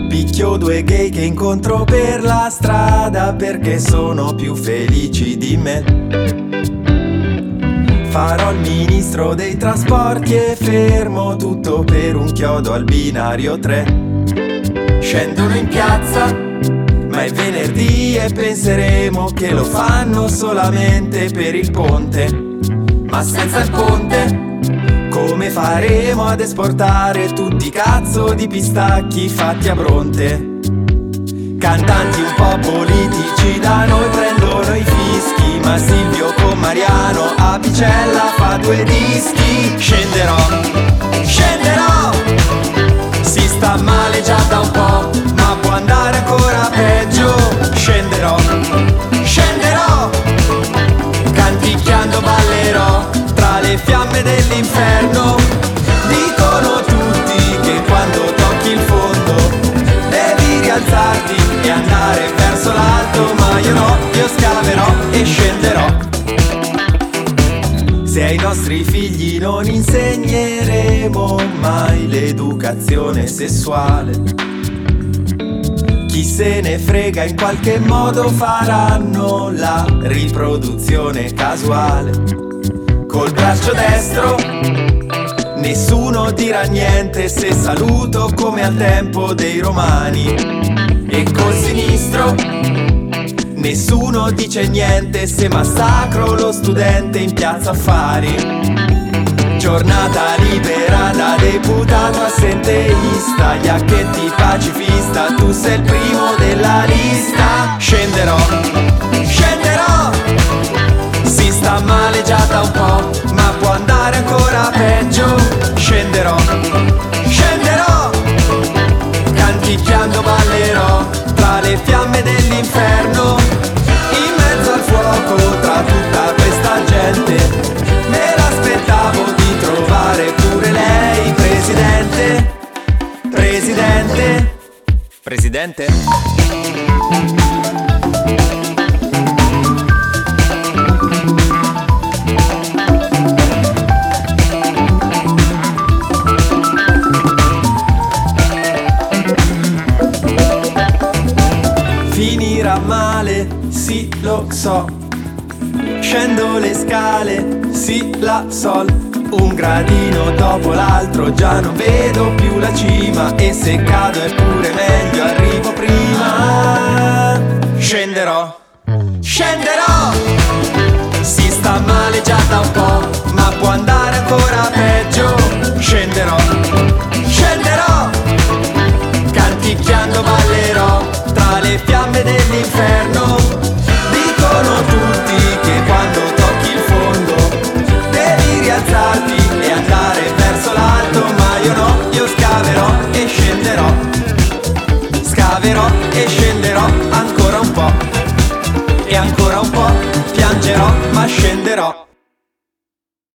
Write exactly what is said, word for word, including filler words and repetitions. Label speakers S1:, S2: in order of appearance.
S1: Picchio due gay che incontro per la strada perché sono più felici di me. Farò il ministro dei trasporti e fermo tutto per un chiodo al binario tre. Scendono in piazza, ma è venerdì e penseremo che lo fanno solamente per il ponte. Ma senza il ponte come faremo ad esportare tutti i cazzo di pistacchi fatti a Bronte? Cantanti un po' politici da noi prendono i fischi, ma Silvio con Mariano a Picella fa due dischi. Scenderò, scenderò, si sta male già da un po', ma può andare ancora peggio. Scenderò, scenderò, canticchiando ballerò tra le fiamme dell'inferno. Dicono tutti che quando tocchi il fondo devi rialzarti e andare verso l'alto, ma io no, io scaverò e scenderò. Se ai nostri figli non insegneremo mai l'educazione sessuale, chi se ne frega, in qualche modo faranno la riproduzione casuale. Col braccio destro nessuno dirà niente se saluto come al tempo dei romani, e col sinistro nessuno dice niente se massacro lo studente in piazza Affari. Giornata libera da deputato assenteista, Iacchetti pacifista, tu sei il primo della lista. Scenderò, scenderò, si sta male già da un po', ma può andare ancora peggio. Scenderò, scenderò, canticchiando ballerò tra le fiamme dell'inferno. In mezzo al fuoco tra tutta questa gente me l'aspettavo di trovare pure lei. Presidente, presidente, presidente. Finirà male, sì lo so, scendo le scale, sì la sol. Un gradino dopo l'altro già non vedo più la cima, e se cado è pure meglio, arrivo prima. Scenderò, scenderò, si sta male già da un po', ma può andare ancora peggio. Scenderò, scenderò, canticchiando ballerò tra le fiamme dell'inferno. Dicono tutti che quando tocchi il fondo devi rialzarti e andare verso l'alto, ma io no, io scaverò e scenderò. Scaverò e scenderò ancora un po', e ancora un po', piangerò ma scenderò.